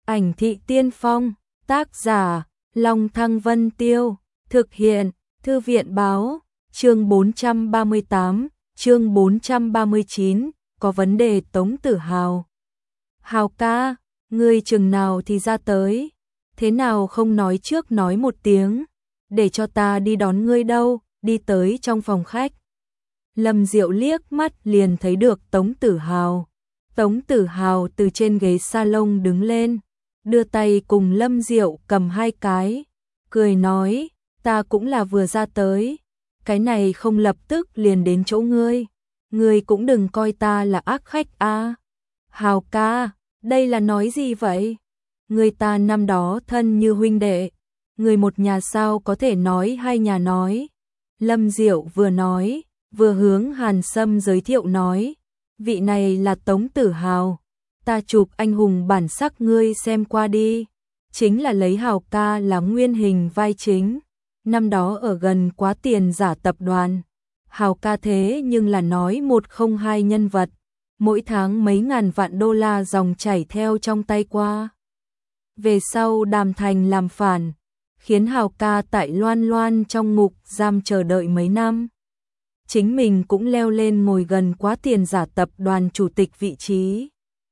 Ảnh thị tiên phong, tác giả, Long Thăng Vân Tiêu, thực hiện, Thư viện báo, chương 438, chương 439, có vấn đề Tống Tử Hào. Hào ca, ngươi chừng nào thì ra tới, thế nào không nói trước nói một tiếng, để cho ta đi đón ngươi đâu, đi tới trong phòng khách. Lâm Diệu liếc mắt liền thấy được Tống Tử Hào. Tống Tử Hào từ trên ghế salon đứng lên, đưa tay cùng Lâm Diệu cầm hai cái, cười nói, ta cũng là vừa ra tới, cái này không lập tức liền đến chỗ ngươi cũng đừng coi ta là ác khách a. Hào ca, đây là nói gì vậy? Người ta năm đó thân như huynh đệ, người một nhà sao có thể nói hai nhà nói. Lâm Diệu vừa nói, vừa hướng Hàn Sâm giới thiệu nói, vị này là Tống Tử Hào, ta chụp anh hùng bản sắc ngươi xem qua đi, chính là lấy Hào ca là nguyên hình vai chính, năm đó ở gần Quá Tiền Giả tập đoàn. Hào ca thế nhưng là nói 102 nhân vật, mỗi tháng mấy ngàn vạn đô la dòng chảy theo trong tay qua. Về sau Đàm Thành làm phản, khiến Hào ca tại Loan Loan trong ngục giam chờ đợi mấy năm. Chính mình cũng leo lên ngồi gần Quá Tiền Giả tập đoàn chủ tịch vị trí.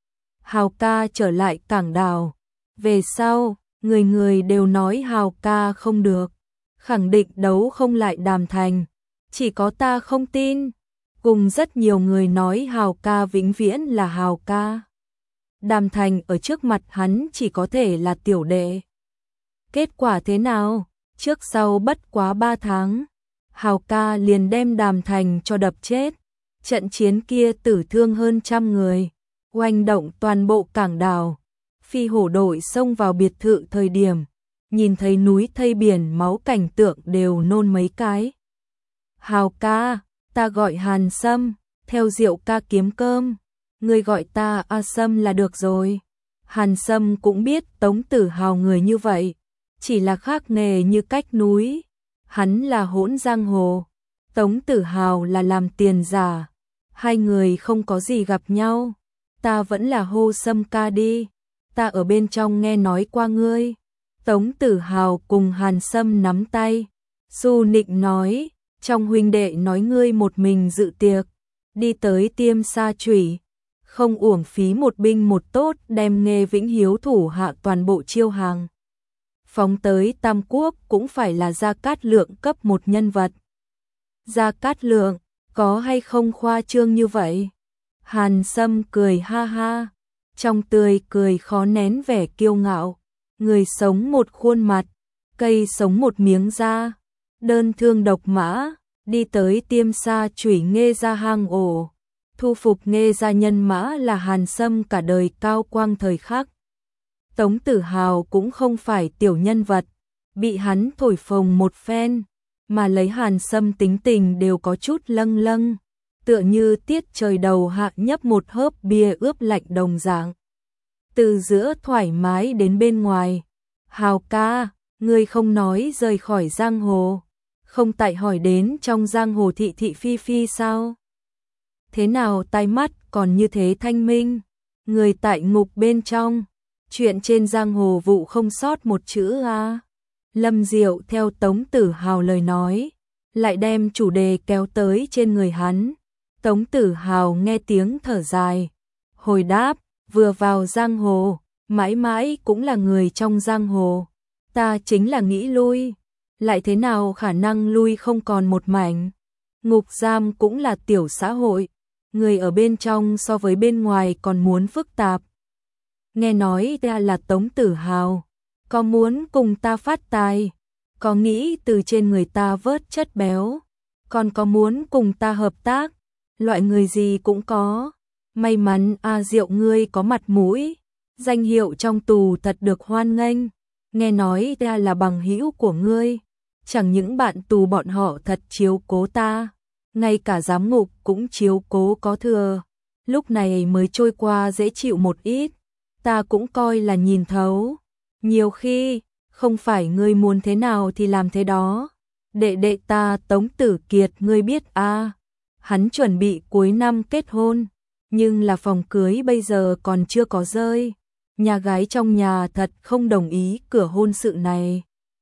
Hào ca trở lại Cảng Đào, về sau, người người đều nói Hào ca không được, khẳng định đấu không lại Đàm Thành, chỉ có ta không tin, cùng rất nhiều người nói Hào ca vĩnh viễn là Hào ca. Đàm Thành ở trước mặt hắn chỉ có thể là tiểu đệ. Kết quả thế nào? Trước sau bất quá 3 tháng, Hào ca liền đem Đàm Thành cho đập chết. Trận chiến kia tử thương hơn 100 người, oanh động toàn bộ Cảng Đào. Phi hổ đội xông vào biệt thự thời điểm, nhìn thấy núi thây biển máu cảnh tượng đều nôn mấy cái. Hào ca, ta gọi Hàn Sâm, theo Diệu ca kiếm cơm, ngươi gọi ta A Sâm là được rồi. Hàn Sâm cũng biết Tống Tử Hào người như vậy, chỉ là khác nghề như cách núi. Hắn là hỗn giang hồ, Tống Tử Hào là làm tiền giả, hai người không có gì gặp nhau. Ta vẫn là hô Sâm ca đi, ta ở bên trong nghe nói qua ngươi. Tống Tử Hào cùng Hàn Sâm nắm tay, Su Nịnh nói, trong huynh đệ nói ngươi một mình dự tiệc, đi tới Tiêm Sa Chủy, không uổng phí một binh một tốt đem Nghê Vĩnh Hiếu thủ hạ toàn bộ chiêu hàng. Phóng tới Tam Quốc cũng phải là Gia Cát Lượng cấp một nhân vật. Gia Cát Lượng, có hay không khoa trương như vậy? Hàn Sâm cười ha ha, trong tươi cười khó nén vẻ kiêu ngạo. Người sống một khuôn mặt, cây sống một miếng da, đơn thương độc mã, đi tới Tiêm Sa Chủy Nghê gia hang ổ. Thu phục Nghê gia nhân mã là Hàn Sâm cả đời cao quang thời khắc. Tống Tử Hào cũng không phải tiểu nhân vật, bị hắn thổi phồng một phen, mà lấy Hàn Sâm tính tình đều có chút lâng lâng, tựa như tiết trời đầu hạ nhấp một hớp bia ướp lạnh đồng dạng. Từ giữa thoải mái đến bên ngoài, Hào ca, ngươi không nói rời khỏi giang hồ, không tại hỏi đến trong giang hồ thị thị phi phi sao? Thế nào tai mắt còn như thế thanh minh, người tại ngục bên trong, chuyện trên giang hồ vụ không sót một chữ a. Lâm Diệu theo Tống Tử Hào lời nói, lại đem chủ đề kéo tới trên người hắn. Tống Tử Hào nghe tiếng thở dài, hồi đáp, vừa vào giang hồ, mãi mãi cũng là người trong giang hồ, ta chính là nghĩ lui, lại thế nào khả năng lui không còn một mảnh. Ngục giam cũng là tiểu xã hội, người ở bên trong so với bên ngoài còn muốn phức tạp. Nghe nói ta là Tống Tử Hào, có muốn cùng ta phát tài, có nghĩ từ trên người ta vớt chất béo, còn có muốn cùng ta hợp tác, loại người gì cũng có. May mắn A Diệu ngươi có mặt mũi, danh hiệu trong tù thật được hoan nghênh, nghe nói ta là bằng hữu của ngươi, chẳng những bạn tù bọn họ thật chiếu cố ta, ngay cả giám ngục cũng chiếu cố có thừa, lúc này mới trôi qua dễ chịu một ít, ta cũng coi là nhìn thấu, nhiều khi, không phải ngươi muốn thế nào thì làm thế đó. Đệ đệ ta Tống Tử Kiệt ngươi biết a, hắn chuẩn bị cuối năm kết hôn, nhưng là phòng cưới bây giờ còn chưa có rơi, nhà gái trong nhà thật không đồng ý cửa hôn sự này.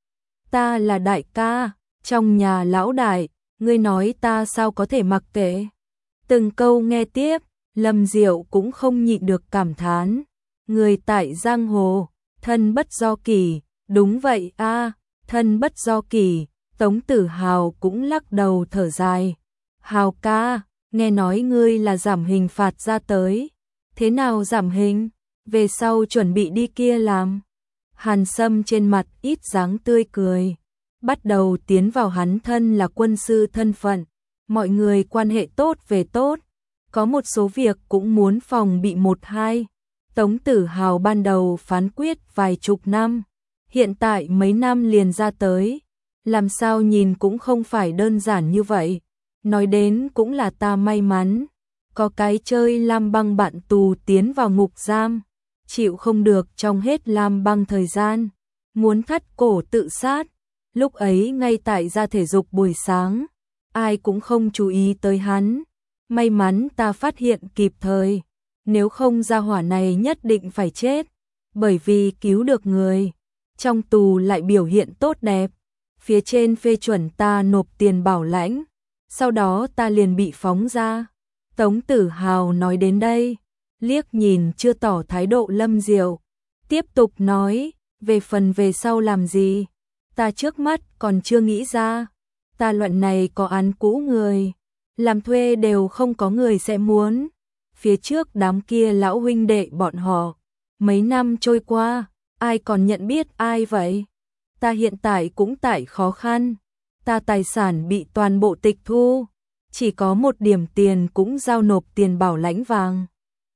Ta là đại ca, trong nhà lão đại, ngươi nói ta sao có thể mặc kệ. Từng câu nghe tiếp, Lâm Diệu cũng không nhịn được cảm thán. Người tại giang hồ, thân bất do kỷ, đúng vậy a, thân bất do kỷ. Tống Tử Hào cũng lắc đầu thở dài. Hào ca, nghe nói ngươi là giảm hình phạt ra tới. Thế nào giảm hình? Về sau chuẩn bị đi kia làm. Hàn Sâm trên mặt ít dáng tươi cười. Bắt đầu tiến vào hắn thân là quân sư thân phận. Mọi người quan hệ tốt về tốt. Có một số việc cũng muốn phòng bị một hai. Tống Tử Hào ban đầu phán quyết vài chục năm. Hiện tại mấy năm liền ra tới. Làm sao nhìn cũng không phải đơn giản như vậy. Nói đến cũng là ta may mắn. Có cái chơi lam băng bạn tù tiến vào ngục giam. Chịu không được trong hết lam băng thời gian. Muốn thắt cổ tự sát. Lúc ấy ngay tại ra thể dục buổi sáng. Ai cũng không chú ý tới hắn. May mắn ta phát hiện kịp thời. Nếu không gia hỏa này nhất định phải chết. Bởi vì cứu được người. Trong tù lại biểu hiện tốt đẹp. Phía trên phê chuẩn ta nộp tiền bảo lãnh. Sau đó ta liền bị phóng ra. Tống Tử Hào nói đến đây. Liếc nhìn chưa tỏ thái độ Lâm Diệu. Tiếp tục nói. Về phần về sau làm gì. Ta trước mắt còn chưa nghĩ ra. Ta loại này có án cũ người. Làm thuê đều không có người sẽ muốn. Phía trước đám kia lão huynh đệ bọn họ. Mấy năm trôi qua. Ai còn nhận biết ai vậy? Ta hiện tại cũng tại khó khăn. Ta tài sản bị toàn bộ tịch thu. Chỉ có một điểm tiền cũng giao nộp tiền bảo lãnh vàng.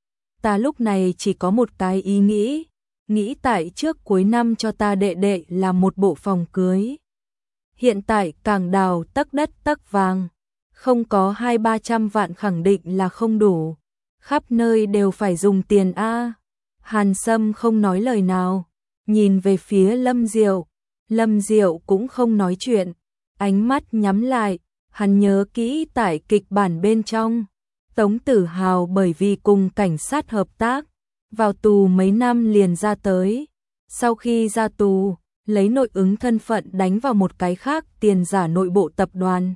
Ta lúc này chỉ có một cái ý nghĩ. Nghĩ tại trước cuối năm cho ta đệ đệ làm một bộ phòng cưới. Hiện tại càng đào tấc đất tấc vàng. Không có 200-300 vạn khẳng định là không đủ. Khắp nơi đều phải dùng tiền a. Hàn Sâm không nói lời nào. Nhìn về phía Lâm Diệu. Lâm Diệu cũng không nói chuyện. Ánh mắt nhắm lại. Hắn nhớ kỹ tại kịch bản bên trong. Tống Tử Hào bởi vì cùng cảnh sát hợp tác. Vào tù mấy năm liền ra tới. Sau khi ra tù, lấy nội ứng thân phận đánh vào một cái khác tiền giả nội bộ tập đoàn.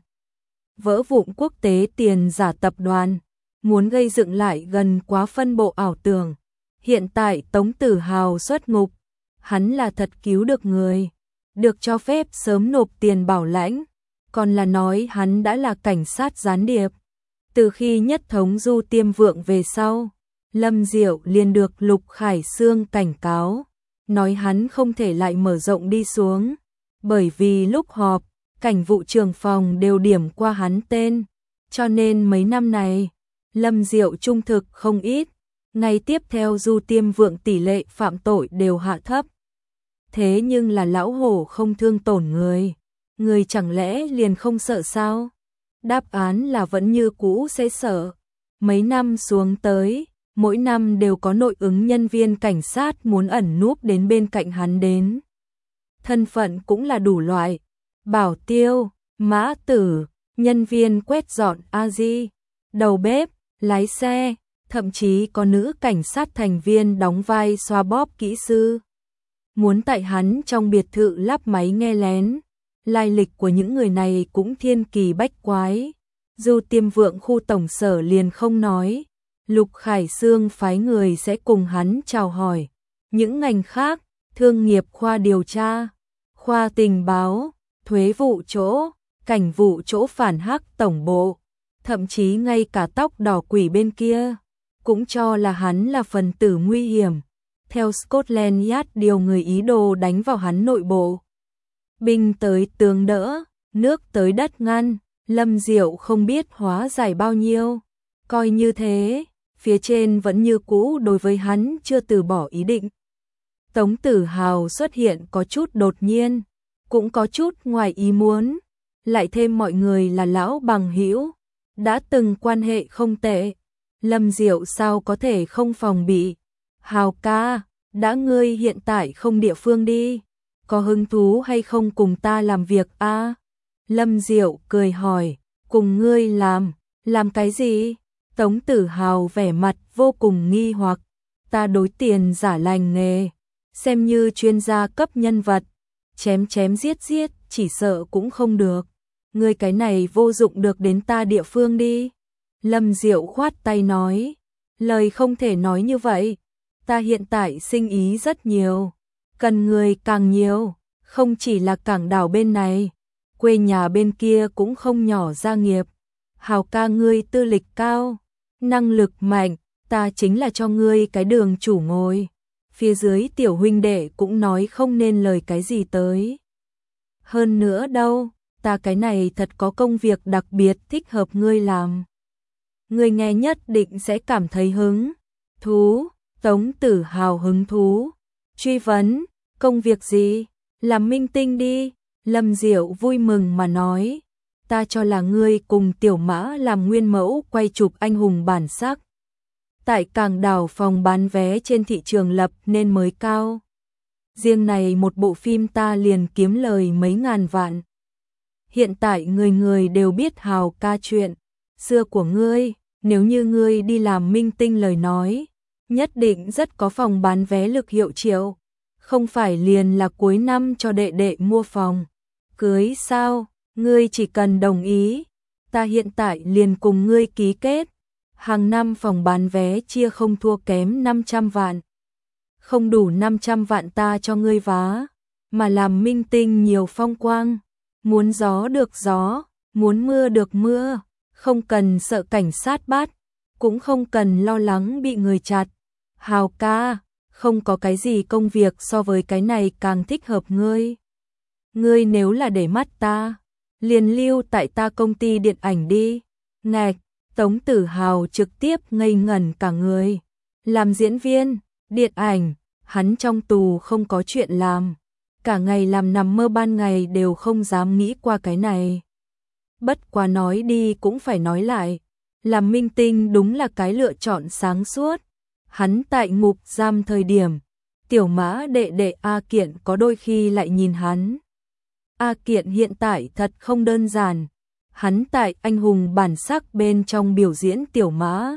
Vỡ vụn quốc tế tiền giả tập đoàn. Muốn gây dựng lại gần quá phân bộ ảo tưởng. Hiện tại Tống Tử Hào xuất ngục. Hắn là thật cứu được người. Được cho phép sớm nộp tiền bảo lãnh. Còn là nói hắn đã là cảnh sát gián điệp. Từ khi nhất thống Du Tiêm Vượng về sau, Lâm Diệu liền được Lục Khải Sương cảnh cáo. Nói hắn không thể lại mở rộng đi xuống. Bởi vì lúc họp, cảnh vụ trưởng phòng đều điểm qua hắn tên. Cho nên mấy năm này, Lâm Diệu trung thực không ít. Ngày tiếp theo Du Tiêm Vượng tỷ lệ phạm tội đều hạ thấp. Thế nhưng là lão hổ không thương tổn người. Người chẳng lẽ liền không sợ sao? Đáp án là vẫn như cũ sẽ sợ. Mấy năm xuống tới, mỗi năm đều có nội ứng nhân viên cảnh sát muốn ẩn núp đến bên cạnh hắn đến. Thân phận cũng là đủ loại. Bảo tiêu, mã tử, nhân viên quét dọn A-di, đầu bếp, lái xe, thậm chí có nữ cảnh sát thành viên đóng vai xoa bóp kỹ sư. Muốn tại hắn trong biệt thự lắp máy nghe lén. Lai lịch của những người này cũng thiên kỳ bách quái. Du Tiêm Vượng khu tổng sở liền không nói. Lục Khải Sương phái người sẽ cùng hắn chào hỏi. Những ngành khác, thương nghiệp khoa điều tra, khoa tình báo, thuế vụ chỗ, cảnh vụ chỗ phản hắc tổng bộ, thậm chí ngay cả tóc đỏ quỷ bên kia, cũng cho là hắn là phần tử nguy hiểm. Theo Scotland Yard điều người ý đồ đánh vào hắn nội bộ. Binh tới tường đỡ, nước tới đất ngăn, Lâm Diệu không biết hóa giải bao nhiêu. Coi như thế, phía trên vẫn như cũ đối với hắn chưa từ bỏ ý định. Tống Tử Hào xuất hiện có chút đột nhiên, cũng có chút ngoài ý muốn. Lại thêm mọi người là lão bằng hữu, đã từng quan hệ không tệ. Lâm Diệu sao có thể không phòng bị. Hào ca, đã ngươi hiện tại không địa phương đi. Có hứng thú hay không cùng ta làm việc a? Lâm Diệu cười hỏi, cùng ngươi làm cái gì? Tống Tử Hào vẻ mặt vô cùng nghi hoặc. ta đối tiền giả lành nghề, xem như chuyên gia cấp nhân vật, chém chém giết giết, chỉ sợ cũng không được. Ngươi cái này vô dụng được đến ta địa phương đi. Lâm Diệu khoát tay nói, lời không thể nói như vậy, ta hiện tại sinh ý rất nhiều, cần người càng nhiều, không chỉ là cảng đảo bên này, quê nhà bên kia cũng không nhỏ gia nghiệp. Hào ca ngươi tư lịch cao, năng lực mạnh, ta chính là cho ngươi cái đường chủ ngồi. Phía dưới tiểu huynh đệ cũng nói không nên lời cái gì tới. Hơn nữa đâu, ta cái này thật có công việc đặc biệt thích hợp ngươi làm. Ngươi nghe nhất định sẽ cảm thấy hứng thú. Tống Tử Hào hứng thú, truy vấn, công việc gì? Làm minh tinh đi. Lâm Diệu vui mừng mà nói, ta cho là ngươi cùng Tiểu Mã làm nguyên mẫu quay chụp anh hùng bản sắc. Tại cảng đảo phòng bán vé trên thị trường lập nên mới cao. Riêng này một bộ phim ta liền kiếm lời mấy ngàn vạn. Hiện tại người người đều biết Hào ca chuyện xưa của ngươi, nếu như ngươi đi làm minh tinh lời nói, nhất định rất có phòng bán vé lực hiệu triệu, không phải liền là cuối năm cho đệ đệ mua phòng cưới sao? Ngươi chỉ cần đồng ý, ta hiện tại liền cùng ngươi ký kết, hàng năm phòng bán vé chia không thua kém 500 vạn. Không đủ 500 vạn ta cho ngươi vá, mà làm minh tinh nhiều phong quang, muốn gió được gió, muốn mưa được mưa, không cần sợ cảnh sát bắt, cũng không cần lo lắng bị người chặt. Hào ca, không có cái gì công việc so với cái này càng thích hợp ngươi. Ngươi nếu là để mắt ta, liền lưu tại ta công ty điện ảnh đi. Ngạch, Tống Tử Hào trực tiếp ngây ngẩn cả người. Làm diễn viên, điện ảnh, hắn trong tù không có chuyện làm. Cả ngày làm nằm mơ ban ngày đều không dám nghĩ qua cái này. Bất quá nói đi cũng phải nói lại. Làm minh tinh đúng là cái lựa chọn sáng suốt. Hắn tại ngục giam thời điểm, Tiểu Mã đệ đệ A Kiện có đôi khi lại nhìn hắn. A Kiện hiện tại thật không đơn giản. Hắn tại anh hùng bản sắc bên trong biểu diễn Tiểu Mã.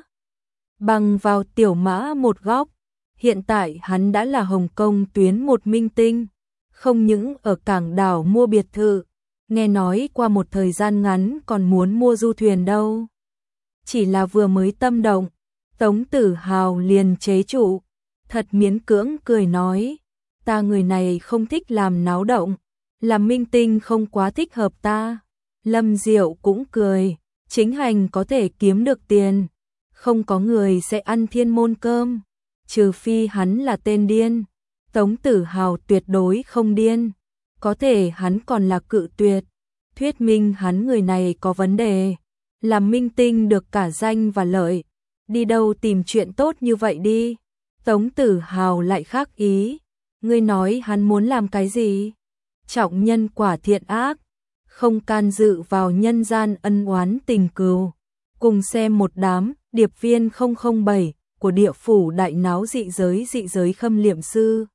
Bằng vào Tiểu Mã một góc, hiện tại hắn đã là Hồng Kông tuyến một minh tinh, không những ở cảng đảo mua biệt thự, nghe nói qua một thời gian ngắn còn muốn mua du thuyền đâu. Chỉ là vừa mới tâm động, Tống Tử Hào liền chế trụ, thật miễn cưỡng cười nói, ta người này không thích làm náo động, làm minh tinh không quá thích hợp ta. Lâm Diệu cũng cười, chính hành có thể kiếm được tiền, không có người sẽ ăn thiên môn cơm, trừ phi hắn là tên điên. Tống Tử Hào tuyệt đối không điên, có thể hắn còn là cự tuyệt, thuyết minh hắn người này có vấn đề, làm minh tinh được cả danh và lợi, đi đâu tìm chuyện tốt như vậy đi. Tống Tử Hào lại khác ý, ngươi nói hắn muốn làm cái gì? Trọng nhân quả thiện ác, không can dự vào nhân gian ân oán tình cừu. Cùng xem một đám điệp viên 007 của địa phủ đại náo dị giới khâm liệm sư.